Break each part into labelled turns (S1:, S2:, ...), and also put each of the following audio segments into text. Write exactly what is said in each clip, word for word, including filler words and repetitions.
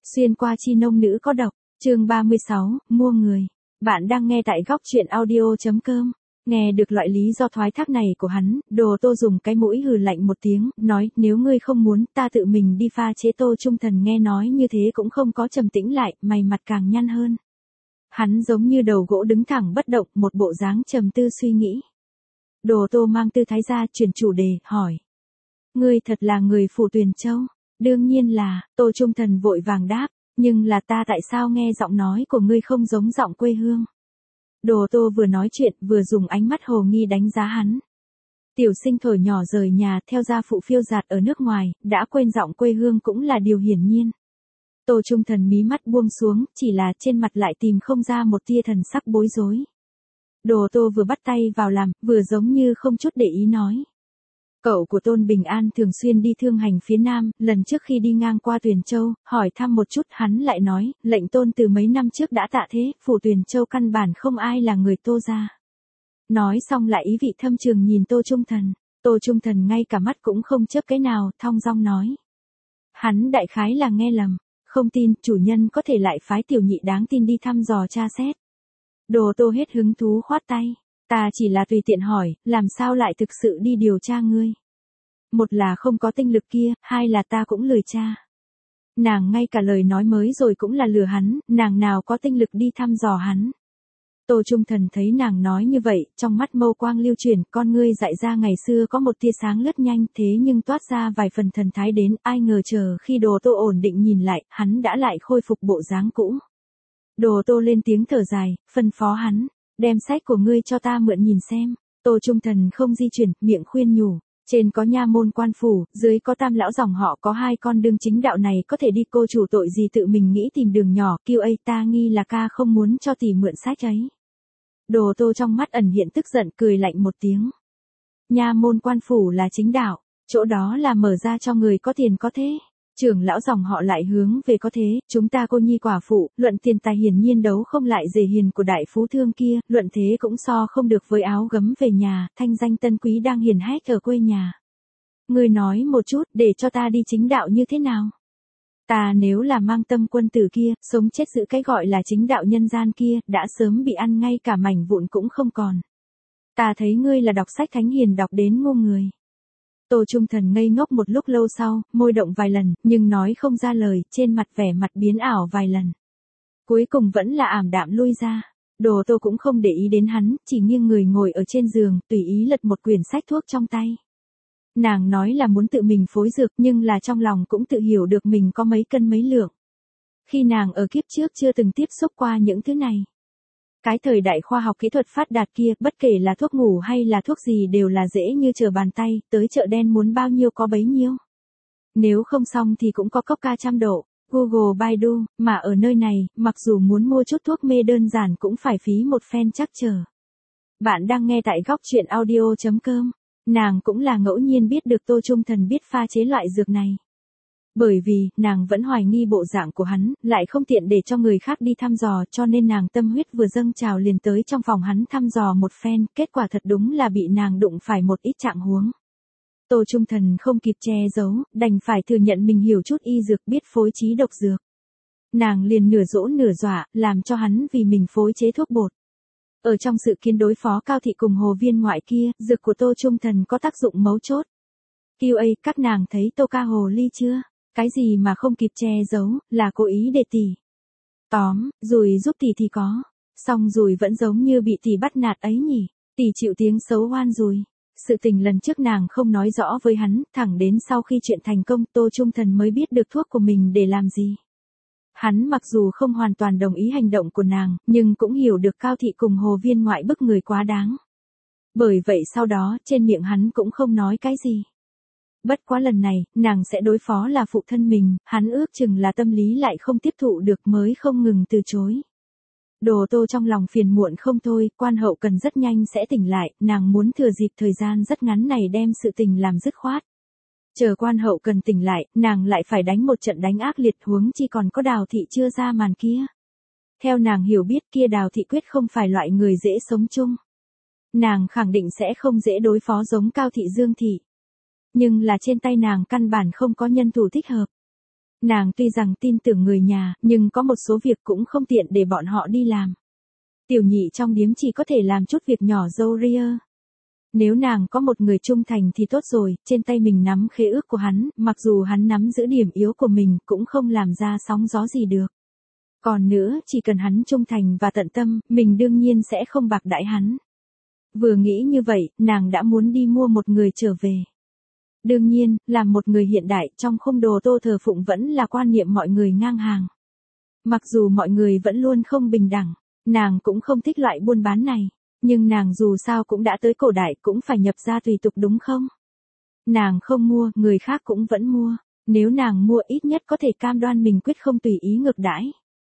S1: Xuyên qua chi nông nữ có độc, chương ba mươi sáu, mua người. Bạn đang nghe tại góc truyện audio.com. Nghe được loại lý do thoái thác này của hắn, Đồ Tô dùng cái mũi hừ lạnh một tiếng, nói, nếu ngươi không muốn, ta tự mình đi pha chế. Tô Trung Thần nghe nói như thế cũng không có trầm tĩnh lại, mày mặt càng nhăn hơn. Hắn giống như đầu gỗ đứng thẳng bất động, một bộ dáng trầm tư suy nghĩ. Đồ Tô mang tư thái ra, chuyển chủ đề, hỏi. Ngươi thật là người Phủ Tuyền Châu? Đương nhiên là, Tô Trung Thần vội vàng đáp, nhưng là ta tại sao nghe giọng nói của ngươi không giống giọng quê hương? Đồ Tô vừa nói chuyện, vừa dùng ánh mắt hồ nghi đánh giá hắn. Tiểu sinh thổi nhỏ rời nhà, theo gia phụ phiêu dạt ở nước ngoài, đã quên giọng quê hương cũng là điều hiển nhiên. Tô Trung Thần mí mắt buông xuống, chỉ là trên mặt lại tìm không ra một tia thần sắc bối rối. Đồ Tô vừa bắt tay vào làm, vừa giống như không chút để ý nói. Cậu của Tôn Bình An thường xuyên đi thương hành phía Nam, lần trước khi đi ngang qua Tuyền Châu, hỏi thăm một chút, hắn lại nói, lệnh Tôn từ mấy năm trước đã tạ thế, Phủ Tuyền Châu căn bản không ai là người Tô gia. Nói xong lại ý vị thâm trường nhìn Tô Trung Thần, Tô Trung Thần ngay cả mắt cũng không chớp cái nào, thong dong nói. Hắn đại khái là nghe lầm, không tin, chủ nhân có thể lại phái tiểu nhị đáng tin đi thăm dò tra xét. Đồ Tô hết hứng thú khoát tay. Ta chỉ là tùy tiện hỏi, làm sao lại thực sự đi điều tra ngươi? Một là không có tinh lực kia, hai là ta cũng lười tra. Nàng ngay cả lời nói mới rồi cũng là lừa hắn, nàng nào có tinh lực đi thăm dò hắn. Tô Trung Thần thấy nàng nói như vậy, trong mắt mâu quang lưu chuyển, con ngươi dại ra ngày xưa có một tia sáng lướt nhanh, thế nhưng toát ra vài phần thần thái đến, ai ngờ chờ khi Đồ Tô ổn định nhìn lại, hắn đã lại khôi phục bộ dáng cũ. Đồ Tô lên tiếng thở dài, phân phó hắn. Đem sách của ngươi cho ta mượn nhìn xem. Tô Trung Thần không di chuyển, miệng khuyên nhủ. Trên có nha môn quan phủ, dưới có tam lão dòng họ, có hai con đường chính đạo này có thể đi, cô chủ tội gì tự mình nghĩ tìm đường nhỏ, kêu ấy ta nghi là ca không muốn cho tỷ mượn sách ấy. Đồ Tô trong mắt ẩn hiện tức giận, cười lạnh một tiếng. Nha môn quan phủ là chính đạo, chỗ đó là mở ra cho người có tiền có thế. Trưởng lão dòng họ lại hướng về có thế, chúng ta cô nhi quả phụ, luận tiền tài hiển nhiên đấu không lại dề hiền của đại phú thương kia, luận thế cũng so không được với áo gấm về nhà, thanh danh tân quý đang hiển hách ở quê nhà. Ngươi nói một chút, để cho ta đi chính đạo như thế nào? Ta nếu là mang tâm quân tử kia, sống chết giữ cái gọi là chính đạo nhân gian kia, đã sớm bị ăn ngay cả mảnh vụn cũng không còn. Ta thấy ngươi là đọc sách thánh hiền đọc đến ngu người. Tô Trung Thần ngây ngốc một lúc lâu sau, môi động vài lần, nhưng nói không ra lời, trên mặt vẻ mặt biến ảo vài lần. Cuối cùng vẫn là ảm đạm lui ra. Đồ Tô cũng không để ý đến hắn, chỉ nghiêng người ngồi ở trên giường, tùy ý lật một quyển sách thuốc trong tay. Nàng nói là muốn tự mình phối dược, nhưng là trong lòng cũng tự hiểu được mình có mấy cân mấy lượng. Khi nàng ở kiếp trước chưa từng tiếp xúc qua những thứ này. Cái thời đại khoa học kỹ thuật phát đạt kia, bất kể là thuốc ngủ hay là thuốc gì đều là dễ như trở bàn tay, tới chợ đen muốn bao nhiêu có bấy nhiêu. Nếu không xong thì cũng có cốc ca trăm độ, Google Baidu, mà ở nơi này, mặc dù muốn mua chút thuốc mê đơn giản cũng phải phí một phen chắc trở. Bạn đang nghe tại góc truyện audio.com, nàng cũng là ngẫu nhiên biết được Tô Trung Thần biết pha chế loại dược này. Bởi vì, nàng vẫn hoài nghi bộ dạng của hắn, lại không tiện để cho người khác đi thăm dò, cho nên nàng tâm huyết vừa dâng trào liền tới trong phòng hắn thăm dò một phen, kết quả thật đúng là bị nàng đụng phải một ít trạng huống. Tô Trung Thần không kịp che giấu, đành phải thừa nhận mình hiểu chút y dược, biết phối trí độc dược. Nàng liền nửa dỗ nửa dọa, làm cho hắn vì mình phối chế thuốc bột. Ở trong sự kiến đối phó Cao Thị cùng Hồ Viên ngoại kia, dược của Tô Trung Thần có tác dụng mấu chốt. Kêu ấy, các nàng thấy Tô ca hồ ly chưa? Cái gì mà không kịp che giấu, là cố ý để tỷ. Tóm, rồi giúp tỷ thì có. Xong rồi vẫn giống như bị tỷ bắt nạt ấy nhỉ. Tỷ chịu tiếng xấu oan rồi. Sự tình lần trước nàng không nói rõ với hắn, thẳng đến sau khi chuyện thành công Tô Trung Thần mới biết được thuốc của mình để làm gì. Hắn mặc dù không hoàn toàn đồng ý hành động của nàng, nhưng cũng hiểu được Cao Thị cùng Hồ Viên ngoại bức người quá đáng. Bởi vậy sau đó, trên miệng hắn cũng không nói cái gì. Bất quá lần này, nàng sẽ đối phó là phụ thân mình, hắn ước chừng là tâm lý lại không tiếp thụ được mới không ngừng từ chối. Đồ Tô trong lòng phiền muộn không thôi, quan hậu cần rất nhanh sẽ tỉnh lại, nàng muốn thừa dịp thời gian rất ngắn này đem sự tình làm dứt khoát. Chờ quan hậu cần tỉnh lại, nàng lại phải đánh một trận đánh ác liệt, huống chi còn có Đào Thị chưa ra màn kia. Theo nàng hiểu biết kia Đào Thị quyết không phải loại người dễ sống chung. Nàng khẳng định sẽ không dễ đối phó giống Cao Thị Dương Thị. Nhưng là trên tay nàng căn bản không có nhân thủ thích hợp. Nàng tuy rằng tin tưởng người nhà, nhưng có một số việc cũng không tiện để bọn họ đi làm. Tiểu nhị trong điếm chỉ có thể làm chút việc nhỏ dâu ria. Nếu nàng có một người trung thành thì tốt rồi, trên tay mình nắm khế ước của hắn, mặc dù hắn nắm giữ điểm yếu của mình cũng không làm ra sóng gió gì được. Còn nữa, chỉ cần hắn trung thành và tận tâm, mình đương nhiên sẽ không bạc đãi hắn. Vừa nghĩ như vậy, nàng đã muốn đi mua một người trở về. Đương nhiên, làm một người hiện đại trong khung đồ Tô thờ phụng vẫn là quan niệm mọi người ngang hàng. Mặc dù mọi người vẫn luôn không bình đẳng, nàng cũng không thích loại buôn bán này. Nhưng nàng dù sao cũng đã tới cổ đại cũng phải nhập gia tùy tục đúng không? Nàng không mua, người khác cũng vẫn mua. Nếu nàng mua ít nhất có thể cam đoan mình quyết không tùy ý ngược đãi.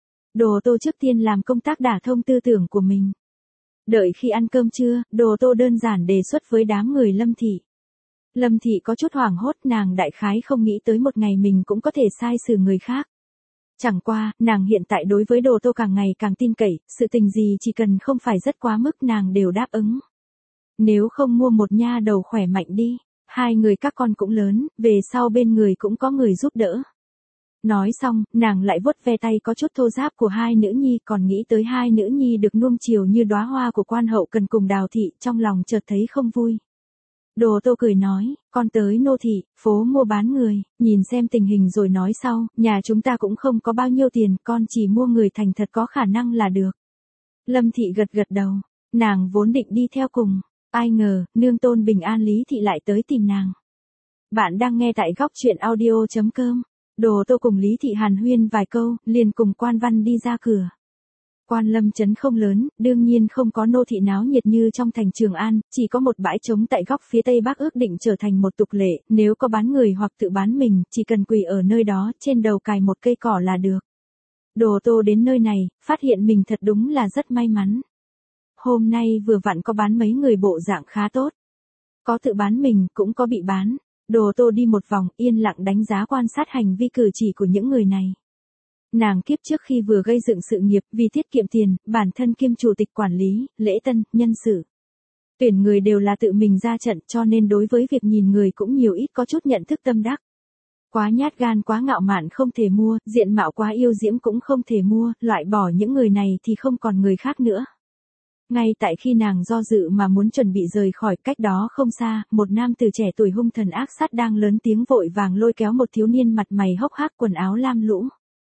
S1: Đồ Tô trước tiên làm công tác đả thông tư tưởng của mình. Đợi khi ăn cơm trưa, Đồ Tô đơn giản đề xuất với đám người Lâm Thị. Lâm Thị có chút hoảng hốt, nàng đại khái không nghĩ tới một ngày mình cũng có thể sai xử người khác. Chẳng qua, nàng hiện tại đối với Đồ Tô càng ngày càng tin cậy, sự tình gì chỉ cần không phải rất quá mức nàng đều đáp ứng. Nếu không mua một nha đầu khỏe mạnh đi, hai người các con cũng lớn, về sau bên người cũng có người giúp đỡ. Nói xong, nàng lại vuốt ve tay có chút thô ráp của hai nữ nhi, còn nghĩ tới hai nữ nhi được nuông chiều như đóa hoa của quan hậu cần cùng Đào Thị, trong lòng chợt thấy không vui. Đồ Tô cười nói, con tới nô thị, phố mua bán người, nhìn xem tình hình rồi nói sau, nhà chúng ta cũng không có bao nhiêu tiền, con chỉ mua người thành thật có khả năng là được. Lâm Thị gật gật đầu, nàng vốn định đi theo cùng, ai ngờ, nương tôn bình an Lý Thị lại tới tìm nàng. Bạn đang nghe tại góc truyện audio chấm com, Đồ Tô cùng Lý Thị hàn huyên vài câu, liền cùng Quan Văn đi ra cửa. Quan Lâm trấn không lớn, đương nhiên không có nô thị náo nhiệt như trong thành Trường An, chỉ có một bãi trống tại góc phía tây bắc ước định trở thành một tục lệ, nếu có bán người hoặc tự bán mình, chỉ cần quỳ ở nơi đó, trên đầu cài một cây cỏ là được. Đồ Tô đến nơi này, phát hiện mình thật đúng là rất may mắn. Hôm nay vừa vặn có bán mấy người bộ dạng khá tốt. Có tự bán mình, cũng có bị bán. Đồ Tô đi một vòng, yên lặng đánh giá quan sát hành vi cử chỉ của những người này. Nàng kiếp trước khi vừa gây dựng sự nghiệp, vì tiết kiệm tiền, bản thân kiêm chủ tịch quản lý, lễ tân, nhân sự. Tuyển người đều là tự mình ra trận, cho nên đối với việc nhìn người cũng nhiều ít có chút nhận thức tâm đắc. Quá nhát gan quá ngạo mạn không thể mua, diện mạo quá yêu diễm cũng không thể mua, loại bỏ những người này thì không còn người khác nữa. Ngay tại khi nàng do dự mà muốn chuẩn bị rời khỏi, cách đó không xa, một nam tử trẻ tuổi hung thần ác sát đang lớn tiếng vội vàng lôi kéo một thiếu niên mặt mày hốc hác quần áo lam lũ.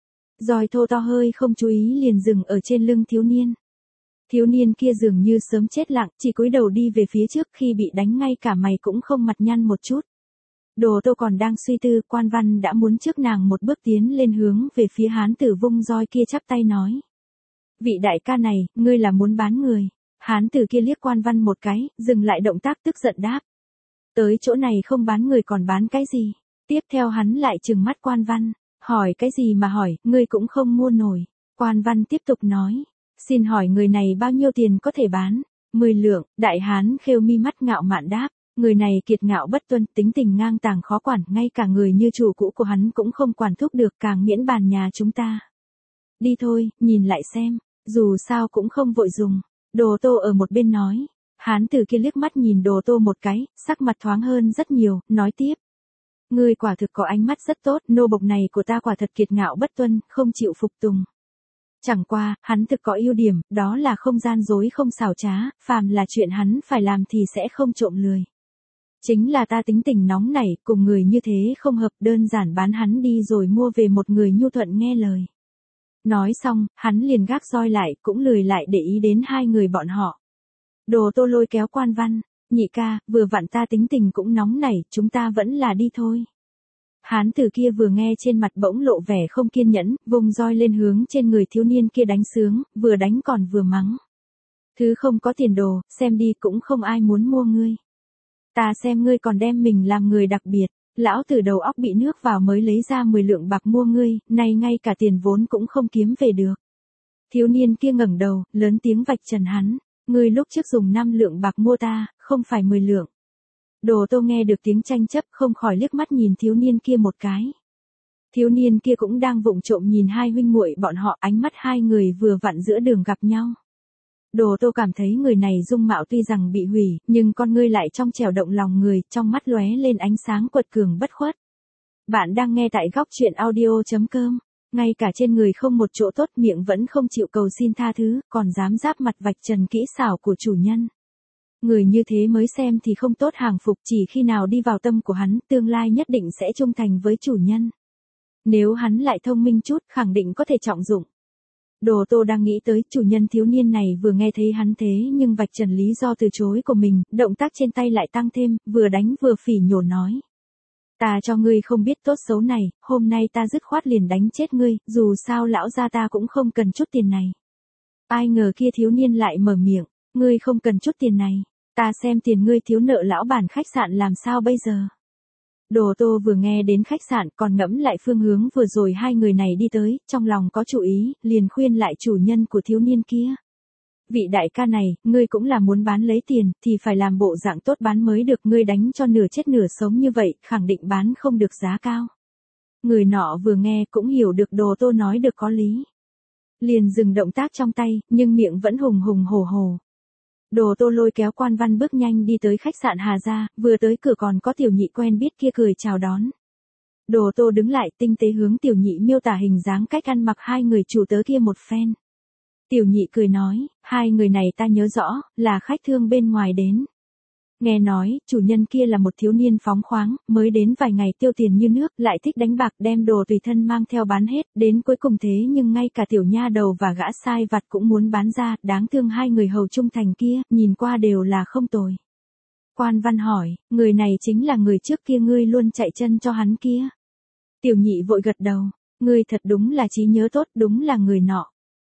S1: Roi thô to hơi không chú ý liền dừng ở trên lưng thiếu niên. Thiếu niên kia dường như sớm chết lặng, chỉ cúi đầu đi về phía trước, khi bị đánh ngay cả mày cũng không mặt nhăn một chút. Đồ Tô còn đang suy tư, Quan Văn đã muốn trước nàng một bước tiến lên hướng về phía hán tử vung roi kia chắp tay nói. Vị đại ca này, ngươi là muốn bán người. Hán tử kia liếc Quan Văn một cái, dừng lại động tác tức giận đáp. Tới chỗ này không bán người còn bán cái gì? Tiếp theo hắn lại trừng mắt Quan Văn. Hỏi cái gì mà hỏi, ngươi cũng không mua nổi. Quan Văn tiếp tục nói. Xin hỏi người này bao nhiêu tiền có thể bán? Mười lượng, đại hán khêu mi mắt ngạo mạn đáp. Người này kiệt ngạo bất tuân, tính tình ngang tàng khó quản, ngay cả người như chủ cũ của hắn cũng không quản thúc được, càng miễn bàn nhà chúng ta. Đi thôi, nhìn lại xem, dù sao cũng không vội dùng. Đồ Tô ở một bên nói. Hán tử kia liếc mắt nhìn Đồ Tô một cái, sắc mặt thoáng hơn rất nhiều, nói tiếp. Ngươi quả thực có ánh mắt rất tốt, nô bộc này của ta quả thật kiệt ngạo bất tuân, không chịu phục tùng. Chẳng qua, hắn thực có ưu điểm, đó là không gian dối không xảo trá, phàm là chuyện hắn phải làm thì sẽ không trộm lười. Chính là ta tính tình nóng nảy, cùng người như thế không hợp, đơn giản bán hắn đi rồi mua về một người nhu thuận nghe lời. Nói xong, hắn liền gác roi lại, cũng lười lại để ý đến hai người bọn họ. Đồ Tô lôi kéo Quan Văn. Nhị ca, vừa vặn ta tính tình cũng nóng nảy, chúng ta vẫn là đi thôi. Hán tử kia vừa nghe trên mặt bỗng lộ vẻ không kiên nhẫn, vùng roi lên hướng trên người thiếu niên kia đánh sướng, vừa đánh còn vừa mắng. Thứ không có tiền đồ, xem đi cũng không ai muốn mua ngươi. Ta xem ngươi còn đem mình làm người đặc biệt, lão tử đầu óc bị nước vào mới lấy ra mười lượng bạc mua ngươi, nay ngay cả tiền vốn cũng không kiếm về được. Thiếu niên kia ngẩng đầu, lớn tiếng vạch trần hắn. Ngươi lúc trước dùng năm lượng bạc mua ta, không phải mười lượng. Đồ Tô nghe được tiếng tranh chấp không khỏi liếc mắt nhìn thiếu niên kia một cái. Thiếu niên kia cũng đang vụng trộm nhìn hai huynh muội bọn họ, ánh mắt hai người vừa vặn giữa đường gặp nhau. Đồ Tô cảm thấy người này dung mạo tuy rằng bị hủy, nhưng con ngươi lại trong trẻo động lòng người, trong mắt lóe lên ánh sáng quật cường bất khuất. Bạn đang nghe tại góc chuyện audio chấm com. Ngay cả trên người không một chỗ tốt miệng vẫn không chịu cầu xin tha thứ, còn dám giáp mặt vạch trần kỹ xảo của chủ nhân. Người như thế mới xem thì không tốt hàng phục, chỉ khi nào đi vào tâm của hắn, tương lai nhất định sẽ trung thành với chủ nhân. Nếu hắn lại thông minh chút, khẳng định có thể trọng dụng. Đồ Tô đang nghĩ tới, chủ nhân thiếu niên này vừa nghe thấy hắn thế nhưng vạch trần lý do từ chối của mình, động tác trên tay lại tăng thêm, vừa đánh vừa phỉ nhổ nói. Ta cho ngươi không biết tốt xấu này, hôm nay ta dứt khoát liền đánh chết ngươi, dù sao lão gia ta cũng không cần chút tiền này. Ai ngờ kia thiếu niên lại mở miệng, ngươi không cần chút tiền này, ta xem tiền ngươi thiếu nợ lão bản khách sạn làm sao bây giờ. Đồ Tô vừa nghe đến khách sạn còn ngẫm lại phương hướng vừa rồi hai người này đi tới, trong lòng có chủ ý, liền khuyên lại chủ nhân của thiếu niên kia. Vị đại ca này, ngươi cũng là muốn bán lấy tiền, thì phải làm bộ dạng tốt bán mới được, ngươi đánh cho nửa chết nửa sống như vậy, khẳng định bán không được giá cao. Người nọ vừa nghe cũng hiểu được Đồ Tô nói được có lý. Liền dừng động tác trong tay, nhưng miệng vẫn hùng hùng hổ hổ. Đồ Tô lôi kéo Quan Văn bước nhanh đi tới khách sạn Hà Gia, vừa tới cửa còn có tiểu nhị quen biết kia cười chào đón. Đồ Tô đứng lại tinh tế hướng tiểu nhị miêu tả hình dáng cách ăn mặc hai người chủ tớ kia một phen. Tiểu nhị cười nói, hai người này ta nhớ rõ, là khách thương bên ngoài đến. Nghe nói, chủ nhân kia là một thiếu niên phóng khoáng, mới đến vài ngày tiêu tiền như nước, lại thích đánh bạc đem đồ tùy thân mang theo bán hết, đến cuối cùng thế nhưng ngay cả tiểu nha đầu và gã sai vặt cũng muốn bán ra, đáng thương hai người hầu trung thành kia, nhìn qua đều là không tồi. Quan Văn hỏi, người này chính là người trước kia ngươi luôn chạy chân cho hắn kia. Tiểu nhị vội gật đầu, ngươi thật đúng là trí nhớ tốt, đúng là người nọ.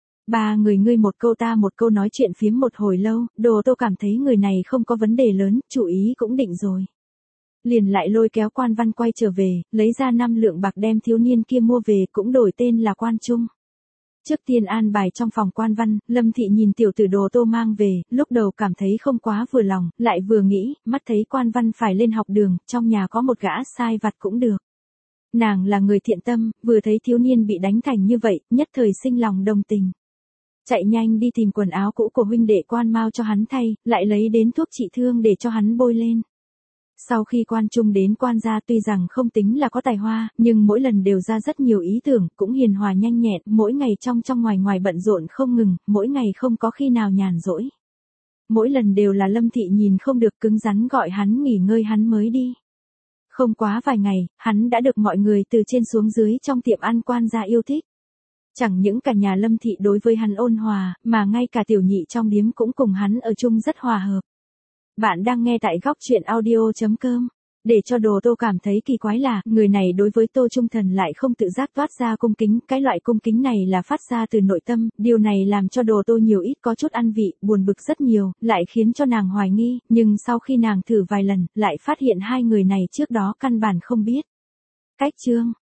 S1: Ba người ngươi một câu ta một câu nói chuyện phiếm một hồi lâu, Đồ Tô cảm thấy người này không có vấn đề lớn, chủ ý cũng định rồi. Liền lại lôi kéo Quan Văn quay trở về, lấy ra năm lượng bạc đem thiếu niên kia mua về cũng đổi tên là Quan Trung. Trước tiên an bài trong phòng Quan Văn, Lâm Thị nhìn tiểu tử Đồ Tô mang về, lúc đầu cảm thấy không quá vừa lòng, lại vừa nghĩ, mắt thấy Quan Văn phải lên học đường, trong nhà có một gã sai vặt cũng được. Nàng là người thiện tâm, vừa thấy thiếu niên bị đánh thành như vậy, nhất thời sinh lòng đồng tình. Chạy nhanh đi tìm quần áo cũ của huynh đệ Quan Mao cho hắn thay, lại lấy đến thuốc trị thương để cho hắn bôi lên. Sau khi Quan Trung đến Quan gia tuy rằng không tính là có tài hoa, nhưng mỗi lần đều ra rất nhiều ý tưởng, cũng hiền hòa nhanh nhẹn, mỗi ngày trong trong ngoài ngoài bận rộn không ngừng, mỗi ngày không có khi nào nhàn rỗi. Mỗi lần đều là Lâm Thị nhìn không được cứng rắn gọi hắn nghỉ ngơi hắn mới đi. Không quá vài ngày, hắn đã được mọi người từ trên xuống dưới trong tiệm ăn Quan gia yêu thích. Chẳng những cả nhà Lâm Thị đối với hắn ôn hòa, mà ngay cả tiểu nhị trong điếm cũng cùng hắn ở chung rất hòa hợp. Bạn đang nghe tại góc chuyện audio chấm com. Để cho Đồ Tô cảm thấy kỳ quái là, người này đối với Tô Trung Thần lại không tự giác toát ra cung kính, cái loại cung kính này là phát ra từ nội tâm, điều này làm cho Đồ Tô nhiều ít có chút ăn vị, buồn bực rất nhiều, lại khiến cho nàng hoài nghi, nhưng sau khi nàng thử vài lần, lại phát hiện hai người này trước đó căn bản không biết. Cách chương